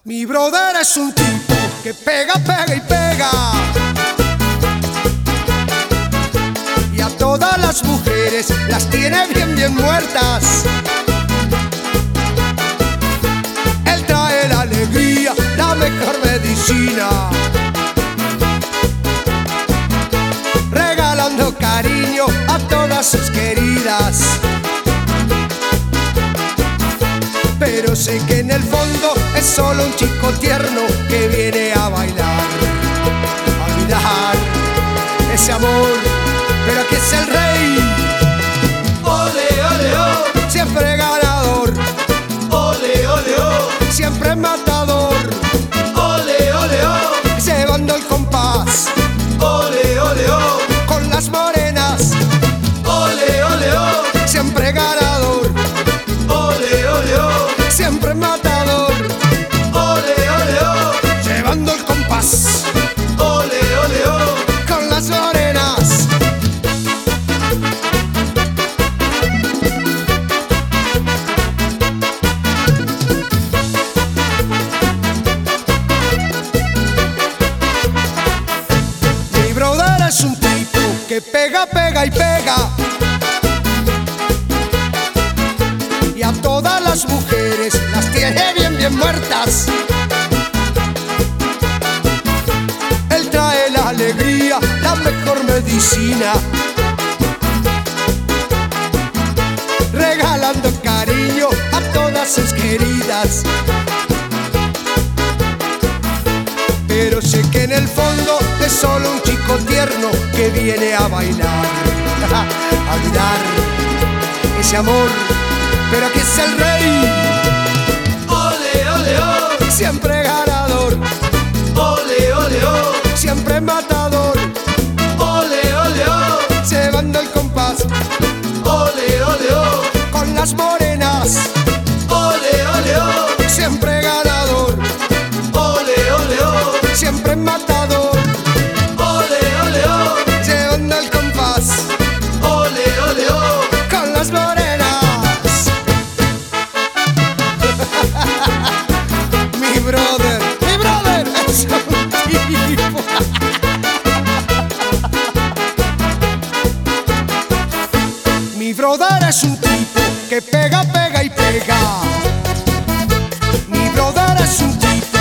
Mi brother es un tipo que pega, pega y pega, y a todas las mujeres las tiene bien, bien muertas. Él trae la alegría, la mejor medicina, regalando cariño a todas sus queridas. Pero sé que en el fondo es solo un chico tierno que viene a bailar, a olvidar ese amor, pero aquí es el rey. Ole, ole, oh, Siempre ganador, ole, ole, oh, siempre matador, ole, ole, oh, llevando el compás ole, ole, oh, con las morenas. ole, ole, oh, Siempre ganador, ole, ole, oh, siempre matador, ole, ole, oh, llevando el compás ole, ole, oh, con las morenas. Mi brother es un tipo que pega, pega y pega, y a todas las mujeres las tiene bien, bien muertas. Él trae la alegría, la mejor medicina, regalando cariño a todas sus queridas. Pero sé que en el fondo es solo un chico tierno que viene a bailar, a olvidar ese amor, pero aquí es el rey. ole, ole, oh, Siempre ganador, ole, ole, oh, siempre matador, ole, ole, oh, llevando el compás ole, ole, oh, con las morenas. ole, ole, oh, Siempre ganador, ole, ole, oh, siempre matador, ole, ole, oh, llevando el compás ole, ole, oh, con las morenas. Mi brother es un tipo. Mi brother es un tipo que pega, pega y pega. Mi brother es un tipo